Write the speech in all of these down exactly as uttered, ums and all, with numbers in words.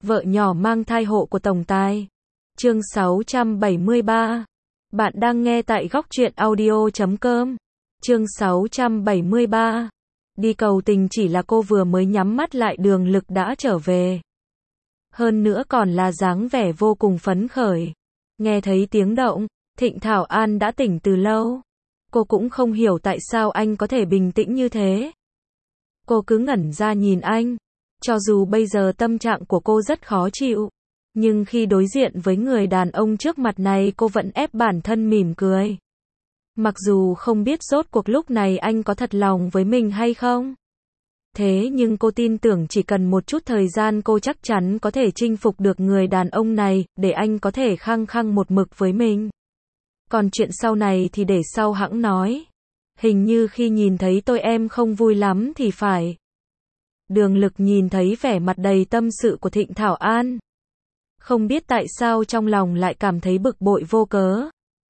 Vợ nhỏ mang thai hộ của tổng tài. Chương sáu trăm bảy mươi ba. Bạn đang nghe tại góc truyện audio chấm com. Chương sáu trăm bảy mươi ba. Đi cầu tình chỉ là cô vừa mới nhắm mắt lại Đường Lực đã trở về. Hơn nữa còn là dáng vẻ vô cùng phấn khởi. Nghe thấy tiếng động, Thịnh Thảo An đã tỉnh từ lâu. Cô cũng không hiểu tại sao anh có thể bình tĩnh như thế. Cô cứ ngẩn ra nhìn anh. Cho dù bây giờ tâm trạng của cô rất khó chịu, nhưng khi đối diện với người đàn ông trước mặt này cô vẫn ép bản thân mỉm cười. Mặc dù không biết rốt cuộc lúc này anh có thật lòng với mình hay không. Thế nhưng cô tin tưởng chỉ cần một chút thời gian cô chắc chắn có thể chinh phục được người đàn ông này, để anh có thể khăng khăng một mực với mình. Còn chuyện sau này thì để sau hẵng nói. Hình như khi nhìn thấy tôi em không vui lắm thì phải. Đường Lực nhìn thấy vẻ mặt đầy tâm sự của Thịnh Thảo An. Không biết tại sao trong lòng lại cảm thấy bực bội vô cớ.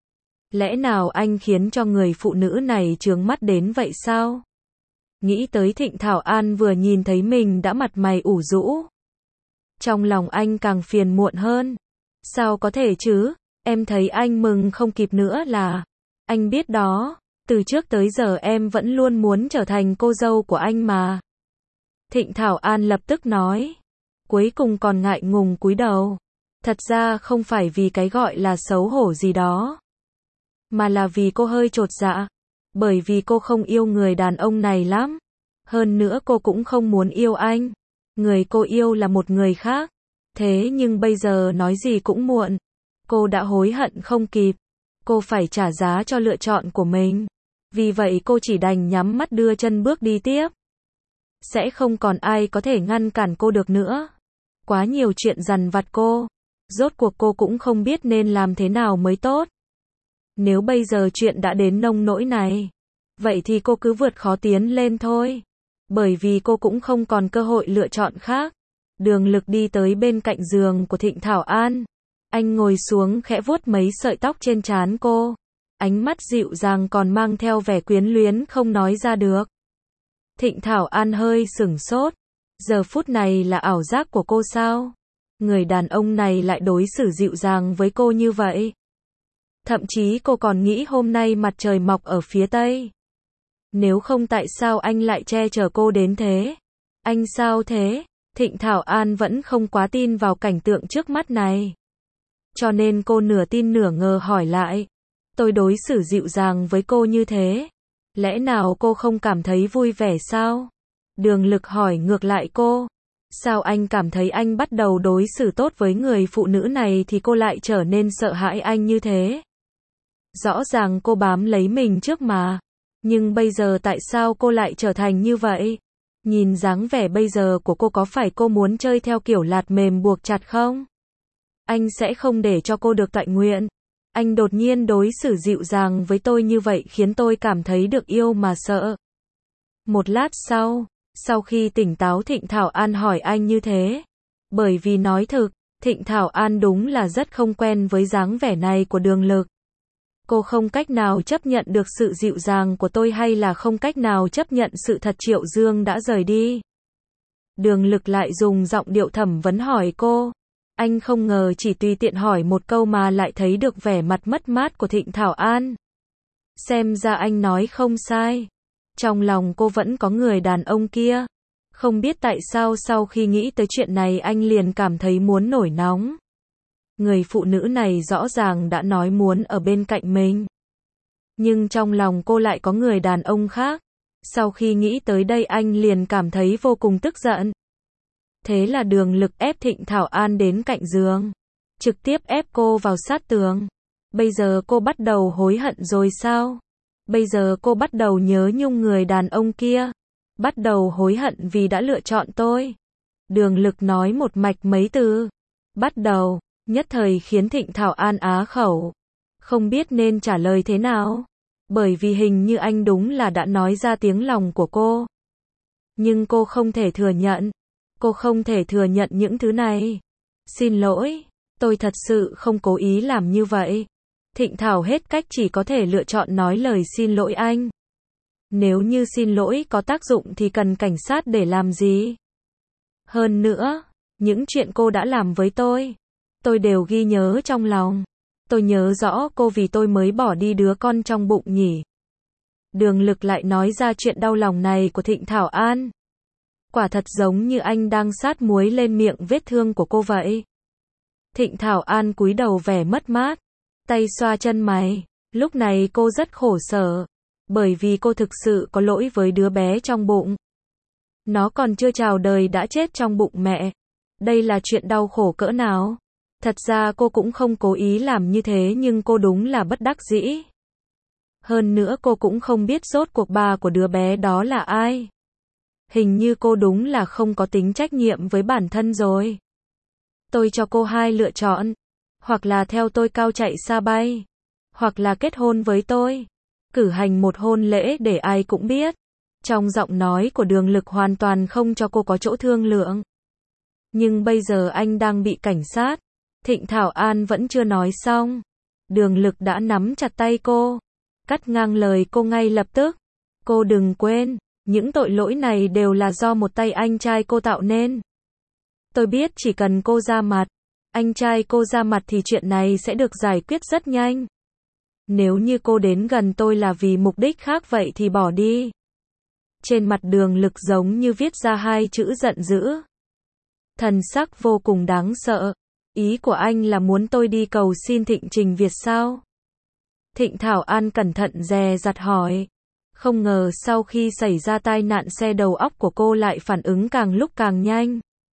Lẽ nào anh khiến cho người phụ nữ này chướng mắt đến vậy sao? Nghĩ tới Thịnh Thảo An vừa nhìn thấy mình đã mặt mày ủ rũ. Trong lòng anh càng phiền muộn hơn. Sao có thể chứ? Em thấy anh mừng không kịp nữa là. Anh biết đó, từ trước tới giờ em vẫn luôn muốn trở thành cô dâu của anh mà. Thịnh Thảo An lập tức nói. Cuối cùng còn ngại ngùng cúi đầu. Thật ra không phải vì cái gọi là xấu hổ gì đó, mà là vì cô hơi chột dạ. Bởi vì cô không yêu người đàn ông này lắm. Hơn nữa cô cũng không muốn yêu anh. Người cô yêu là một người khác. Thế nhưng bây giờ nói gì cũng muộn. Cô đã hối hận không kịp. Cô phải trả giá cho lựa chọn của mình. Vì vậy cô chỉ đành nhắm mắt đưa chân bước đi tiếp. Sẽ không còn ai có thể ngăn cản cô được nữa. Quá nhiều chuyện dằn vặt cô. Rốt cuộc cô cũng không biết nên làm thế nào mới tốt. Nếu bây giờ chuyện đã đến nông nỗi này, vậy thì cô cứ vượt khó tiến lên thôi. Bởi vì cô cũng không còn cơ hội lựa chọn khác. Đường Lực đi tới bên cạnh giường của Thịnh Thảo An. Anh ngồi xuống khẽ vuốt mấy sợi tóc trên trán cô. Ánh mắt dịu dàng còn mang theo vẻ quyến luyến không nói ra được. Thịnh Thảo An hơi sửng sốt. Giờ phút này là ảo giác của cô sao? Người đàn ông này lại đối xử dịu dàng với cô như vậy. Thậm chí cô còn nghĩ hôm nay mặt trời mọc ở phía tây. Nếu không tại sao anh lại che chở cô đến thế? Anh sao thế? Thịnh Thảo An vẫn không quá tin vào cảnh tượng trước mắt này. Cho nên cô nửa tin nửa ngờ hỏi lại. Tôi đối xử dịu dàng với cô như thế. Lẽ nào cô không cảm thấy vui vẻ sao? Đường Lực hỏi ngược lại cô. Sao anh cảm thấy anh bắt đầu đối xử tốt với người phụ nữ này thì cô lại trở nên sợ hãi anh như thế? Rõ ràng cô bám lấy mình trước mà. Nhưng bây giờ tại sao cô lại trở thành như vậy? Nhìn dáng vẻ bây giờ của cô có phải cô muốn chơi theo kiểu lạt mềm buộc chặt không? Anh sẽ không để cho cô được tọa nguyện. Anh đột nhiên đối xử dịu dàng với tôi như vậy khiến tôi cảm thấy được yêu mà sợ. Một lát sau, sau khi tỉnh táo Thịnh Thảo An hỏi anh như thế. Bởi vì nói thực, Thịnh Thảo An đúng là rất không quen với dáng vẻ này của Đường Lực. Cô không cách nào chấp nhận được sự dịu dàng của tôi hay là không cách nào chấp nhận sự thật Triệu Dương đã rời đi. Đường Lực lại dùng giọng điệu thẩm vấn hỏi cô. Anh không ngờ chỉ tùy tiện hỏi một câu mà lại thấy được vẻ mặt mất mát của Thịnh Thảo An. Xem ra anh nói không sai. Trong lòng cô vẫn có người đàn ông kia. Không biết tại sao sau khi nghĩ tới chuyện này anh liền cảm thấy muốn nổi nóng. Người phụ nữ này rõ ràng đã nói muốn ở bên cạnh mình. Nhưng trong lòng cô lại có người đàn ông khác. Sau khi nghĩ tới đây anh liền cảm thấy vô cùng tức giận. Thế là Đường Lực ép Thịnh Thảo An đến cạnh giường. Trực tiếp ép cô vào sát tường. Bây giờ cô bắt đầu hối hận rồi sao? Bây giờ cô bắt đầu nhớ nhung người đàn ông kia. Bắt đầu hối hận vì đã lựa chọn tôi. Đường Lực nói một mạch mấy từ. Bắt đầu, nhất thời khiến Thịnh Thảo An á khẩu. Không biết nên trả lời thế nào. Bởi vì hình như anh đúng là đã nói ra tiếng lòng của cô. Nhưng cô không thể thừa nhận. Cô không thể thừa nhận những thứ này. Xin lỗi, tôi thật sự không cố ý làm như vậy. Thịnh Thảo hết cách chỉ có thể lựa chọn nói lời xin lỗi anh. Nếu như xin lỗi có tác dụng thì cần cảnh sát để làm gì? Hơn nữa, Những chuyện cô đã làm với tôi, tôi đều ghi nhớ trong lòng. Tôi nhớ rõ cô vì tôi mới bỏ đi đứa con trong bụng nhỉ. Đường Lực lại nói ra chuyện đau lòng này của Thịnh Thảo An. Quả thật giống như anh đang sát muối lên miệng vết thương của cô vậy. Thịnh Thảo An cúi đầu vẻ mất mát, tay xoa chân mày. Lúc này cô rất khổ sở, bởi vì cô thực sự có lỗi với đứa bé trong bụng. Nó còn chưa chào đời đã chết trong bụng mẹ. Đây là chuyện đau khổ cỡ nào? Thật ra cô cũng không cố ý làm như thế nhưng cô đúng là bất đắc dĩ. Hơn nữa cô cũng không biết rốt cuộc bà của đứa bé đó là ai. Hình như cô đúng là không có tính trách nhiệm với bản thân rồi. Tôi cho cô hai lựa chọn. Hoặc là theo tôi cao chạy xa bay. Hoặc là kết hôn với tôi. Cử hành một hôn lễ để ai cũng biết. Trong giọng nói của Đường Lực hoàn toàn không cho cô có chỗ thương lượng. Nhưng bây giờ anh đang bị cảnh sát. Thịnh Thảo An vẫn chưa nói xong. Đường Lực đã nắm chặt tay cô, cắt ngang lời cô ngay lập tức. Cô đừng quên, những tội lỗi này đều là do một tay anh trai cô tạo nên. Tôi biết chỉ cần cô ra mặt, anh trai cô ra mặt thì chuyện này sẽ được giải quyết rất nhanh. Nếu như cô đến gần tôi là vì mục đích khác vậy thì bỏ đi. Trên mặt Đường Lực giống như viết ra hai chữ giận dữ. Thần sắc vô cùng đáng sợ. Ý của anh là muốn tôi đi cầu xin Thịnh Trình Việt sao? Thịnh Thảo An cẩn thận dè dặt hỏi. Không ngờ sau khi xảy ra tai nạn xe đầu óc của cô lại phản ứng càng lúc càng nhanh.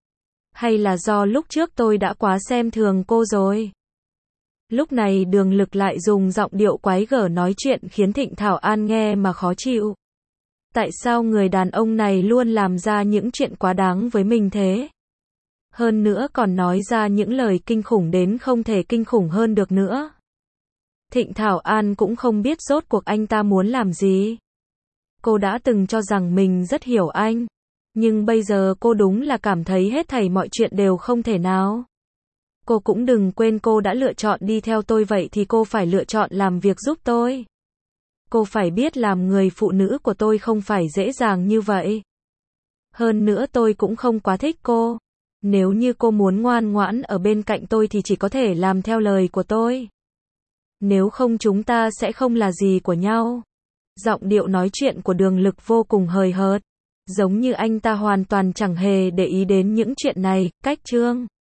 Hay là do lúc trước tôi đã quá xem thường cô rồi? Lúc này Đường Lực lại dùng giọng điệu quái gở nói chuyện khiến Thịnh Thảo An nghe mà khó chịu. Tại sao người đàn ông này luôn làm ra những chuyện quá đáng với mình thế? Hơn nữa còn nói ra những lời kinh khủng đến không thể kinh khủng hơn được nữa. Thịnh Thảo An cũng không biết rốt cuộc anh ta muốn làm gì. Cô đã từng cho rằng mình rất hiểu anh. Nhưng bây giờ cô đúng là cảm thấy hết thảy mọi chuyện đều không thể nào. Cô cũng đừng quên cô đã lựa chọn đi theo tôi vậy thì cô phải lựa chọn làm việc giúp tôi. Cô phải biết làm người phụ nữ của tôi không phải dễ dàng như vậy. Hơn nữa tôi cũng không quá thích cô. Nếu như cô muốn ngoan ngoãn ở bên cạnh tôi thì chỉ có thể làm theo lời của tôi. Nếu không chúng ta sẽ không là gì của nhau. Giọng điệu nói chuyện của Đường Lực vô cùng hời hợt. Giống như anh ta hoàn toàn chẳng hề để ý đến những chuyện này. Cách chương